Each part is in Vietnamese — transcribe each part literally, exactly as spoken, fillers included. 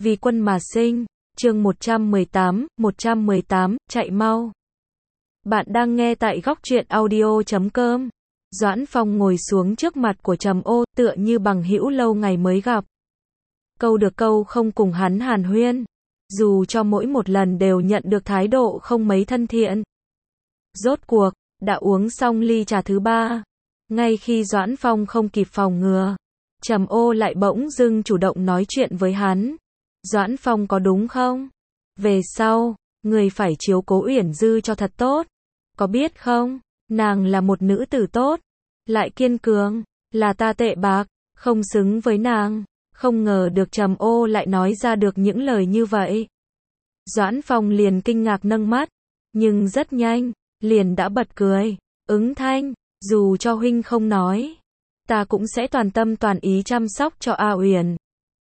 Vì quân mà sinh, chương một trăm mười tám, một trăm mười tám, chạy mau. Bạn đang nghe tại góc truyện audio chấm com. Doãn Phong ngồi xuống trước mặt của Trầm Ô, tựa như bằng hữu lâu ngày mới gặp. Câu được câu không cùng hắn hàn huyên, dù cho mỗi một lần đều nhận được thái độ không mấy thân thiện. Rốt cuộc, đã uống xong ly trà thứ ba. Ngay khi Doãn Phong không kịp phòng ngừa, Trầm Ô lại bỗng dưng chủ động nói chuyện với hắn. Doãn Phong có đúng không? Về sau, người phải chiếu cố Uyển Dư cho thật tốt. Có biết không, nàng là một nữ tử tốt, lại kiên cường, là ta tệ bạc, không xứng với nàng. Không ngờ được Trầm Ô lại nói ra được những lời như vậy. Doãn Phong liền kinh ngạc nâng mắt, nhưng rất nhanh, liền đã bật cười. Ứng thanh, dù cho huynh không nói, ta cũng sẽ toàn tâm toàn ý chăm sóc cho A Uyển.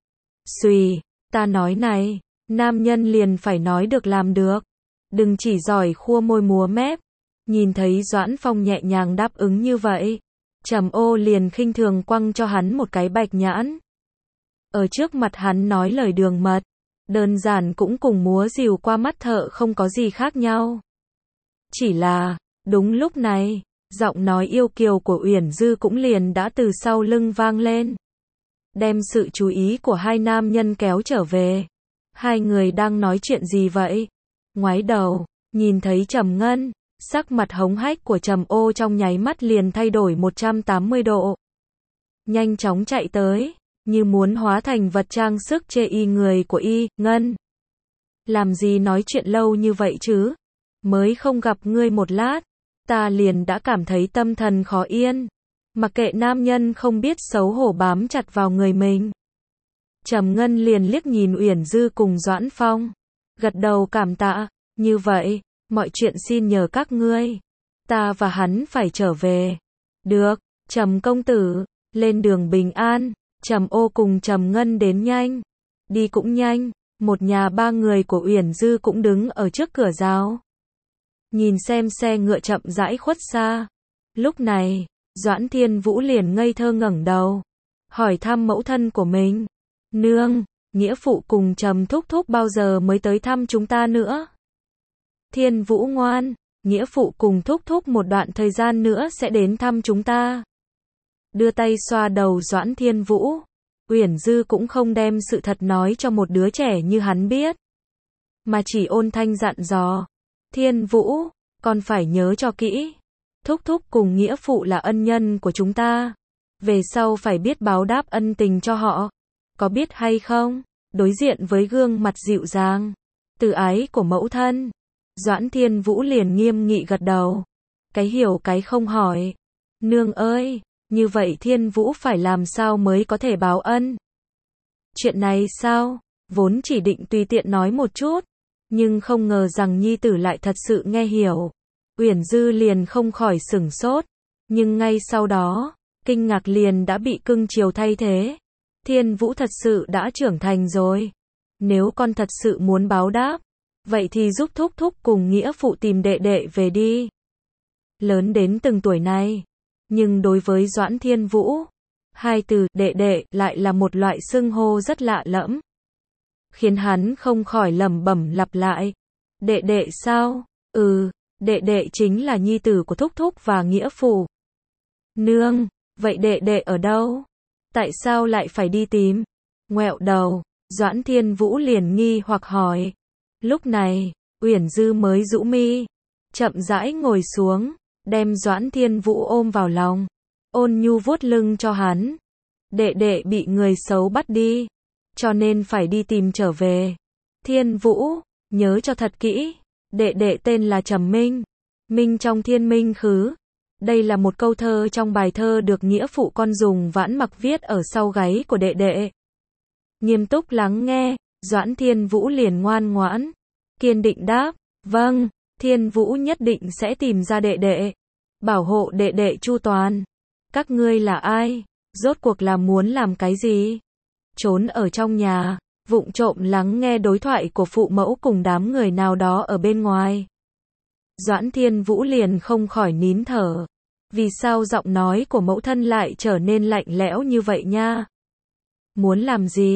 Xùy, ta nói này, nam nhân liền phải nói được làm được, đừng chỉ giỏi khua môi múa mép. Nhìn thấy Doãn Phong nhẹ nhàng đáp ứng như vậy, Trầm Ô liền khinh thường quăng cho hắn một cái bạch nhãn. Ở trước mặt hắn nói lời đường mật, đơn giản cũng cùng múa rìu qua mắt thợ không có gì khác nhau. Chỉ là, đúng lúc này, giọng nói yêu kiều của Uyển Dư cũng liền đã từ sau lưng vang lên, đem sự chú ý của hai nam nhân kéo trở về. Hai người đang nói chuyện gì vậy? Ngoái đầu, nhìn thấy Trầm Ngân, sắc mặt hống hách của Trầm Ô trong nháy mắt liền thay đổi một trăm tám mươi độ. Nhanh chóng chạy tới, như muốn hóa thành vật trang sức chê y người của y. Ngân, làm gì nói chuyện lâu như vậy chứ? Mới không gặp ngươi một lát, ta liền đã cảm thấy tâm thần khó yên. Mặc kệ nam nhân không biết xấu hổ bám chặt vào người mình. Trầm Ngân liền liếc nhìn Uyển Dư cùng Doãn Phong, gật đầu cảm tạ. Như vậy, mọi chuyện xin nhờ các ngươi, ta và hắn phải trở về. Được, Trầm công tử. Lên đường bình an. Trầm Ô cùng Trầm Ngân đến nhanh, đi cũng nhanh. Một nhà ba người của Uyển Dư cũng đứng ở trước cửa rào, nhìn xem xe ngựa chậm rãi khuất xa. Lúc này, Doãn Thiên Vũ liền ngây thơ ngẩng đầu, hỏi thăm mẫu thân của mình. Nương, nghĩa phụ cùng Trầm thúc thúc bao giờ mới tới thăm chúng ta nữa? Thiên Vũ ngoan, nghĩa phụ cùng thúc thúc một đoạn thời gian nữa sẽ đến thăm chúng ta. Đưa tay xoa đầu Doãn Thiên Vũ. Uyển Dư cũng không đem sự thật nói cho một đứa trẻ như hắn biết, mà chỉ ôn thanh dặn dò. Thiên Vũ, con phải nhớ cho kỹ. Thúc thúc cùng nghĩa phụ là ân nhân của chúng ta, về sau phải biết báo đáp ân tình cho họ. Có biết hay không? Đối diện với gương mặt dịu dàng, từ ái của mẫu thân, Doãn Thiên Vũ liền nghiêm nghị gật đầu. Cái hiểu cái không hỏi. Nương ơi, như vậy Thiên Vũ phải làm sao mới có thể báo ân? Chuyện này sao? Vốn chỉ định tùy tiện nói một chút, nhưng không ngờ rằng nhi tử lại thật sự nghe hiểu. Uyển Dư liền không khỏi sửng sốt, nhưng ngay sau đó, kinh ngạc liền đã bị cưng chiều thay thế. Thiên Vũ thật sự đã trưởng thành rồi. Nếu con thật sự muốn báo đáp, vậy thì giúp thúc thúc cùng nghĩa phụ tìm đệ đệ về đi. Lớn đến từng tuổi này, nhưng đối với Doãn Thiên Vũ, hai từ đệ đệ lại là một loại xưng hô rất lạ lẫm, khiến hắn không khỏi lẩm bẩm lặp lại. Đệ đệ sao? Ừ, đệ đệ chính là nhi tử của thúc thúc và nghĩa phụ. Nương, vậy đệ đệ ở đâu? Tại sao lại phải đi tìm? Ngoẹo đầu, Doãn Thiên Vũ liền nghi hoặc hỏi. Lúc này, Uyển Dư mới rũ mi, chậm rãi ngồi xuống, đem Doãn Thiên Vũ ôm vào lòng, ôn nhu vuốt lưng cho hắn. Đệ đệ bị người xấu bắt đi, cho nên phải đi tìm trở về. Thiên Vũ, nhớ cho thật kỹ, đệ đệ tên là Trầm Minh, Minh trong thiên minh khứ. Đây là một câu thơ trong bài thơ được nghĩa phụ con dùng vãn mặc viết ở sau gáy của đệ đệ. Nghiêm túc lắng nghe, Doãn Thiên Vũ liền ngoan ngoãn, kiên định đáp. Vâng, Thiên Vũ nhất định sẽ tìm ra đệ đệ, bảo hộ đệ đệ chu toàn. Các ngươi là ai? Rốt cuộc là muốn làm cái gì? Trốn ở trong nhà, vụng trộm lắng nghe đối thoại của phụ mẫu cùng đám người nào đó ở bên ngoài. Doãn Thiên Vũ liền không khỏi nín thở. Vì sao giọng nói của mẫu thân lại trở nên lạnh lẽo như vậy nha? Muốn làm gì?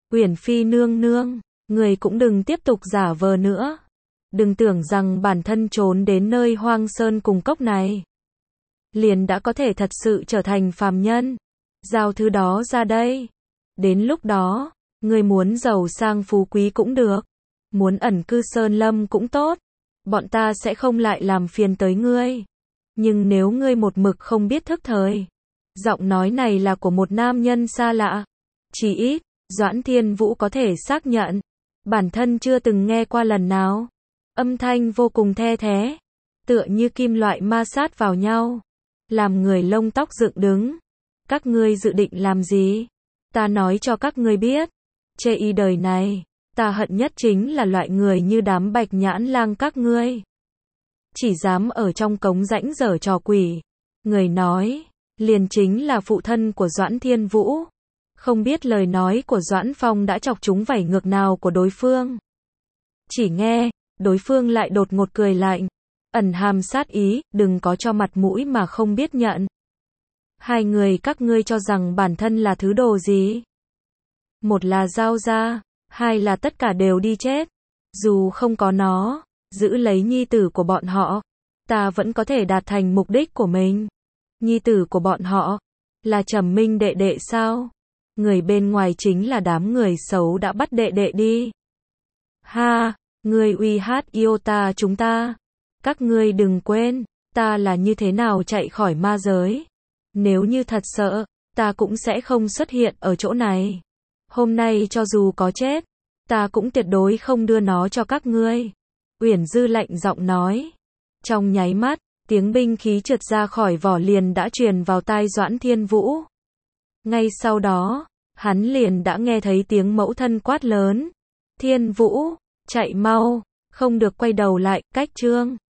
Uyển Phi nương nương, người cũng đừng tiếp tục giả vờ nữa. Đừng tưởng rằng bản thân trốn đến nơi hoang sơn cùng cốc này, liền đã có thể thật sự trở thành phàm nhân. Giao thứ đó ra đây. Đến lúc đó, người muốn giàu sang phú quý cũng được, muốn ẩn cư sơn lâm cũng tốt. Bọn ta sẽ không lại làm phiền tới ngươi. Nhưng nếu ngươi một mực không biết thức thời. Giọng nói này là của một nam nhân xa lạ. Chỉ ít, Doãn Thiên Vũ có thể xác nhận. Bản thân chưa từng nghe qua lần nào. Âm thanh vô cùng the thé, tựa như kim loại ma sát vào nhau, làm người lông tóc dựng đứng. Các ngươi dự định làm gì? Ta nói cho các ngươi biết, chê y đời này, ta hận nhất chính là loại người như đám bạch nhãn lang các ngươi. Chỉ dám ở trong cống rãnh giở trò quỷ. Người nói, liền chính là phụ thân của Doãn Thiên Vũ. Không biết lời nói của Doãn Phong đã chọc trúng vảy ngược nào của đối phương. Chỉ nghe, đối phương lại đột ngột cười lạnh, ẩn hàm sát ý, đừng có cho mặt mũi mà không biết nhận. Hai người các ngươi cho rằng bản thân là thứ đồ gì? Một là Giao gia, hai là tất cả đều đi chết. Dù không có nó, giữ lấy nhi tử của bọn họ, ta vẫn có thể đạt thành mục đích của mình. Nhi tử của bọn họ, là Trầm Minh đệ đệ sao? Người bên ngoài chính là đám người xấu đã bắt đệ đệ đi. Ha, ngươi uy hát yêu ta chúng ta. Các ngươi đừng quên, ta là như thế nào chạy khỏi ma giới. Nếu như thật sợ, ta cũng sẽ không xuất hiện ở chỗ này. Hôm nay cho dù có chết, ta cũng tuyệt đối không đưa nó cho các ngươi. Uyển Dư lạnh giọng nói. Trong nháy mắt, tiếng binh khí trượt ra khỏi vỏ liền đã truyền vào tai Doãn Thiên Vũ. Ngay sau đó, hắn liền đã nghe thấy tiếng mẫu thân quát lớn. Thiên Vũ, chạy mau, không được quay đầu lại, cách chương.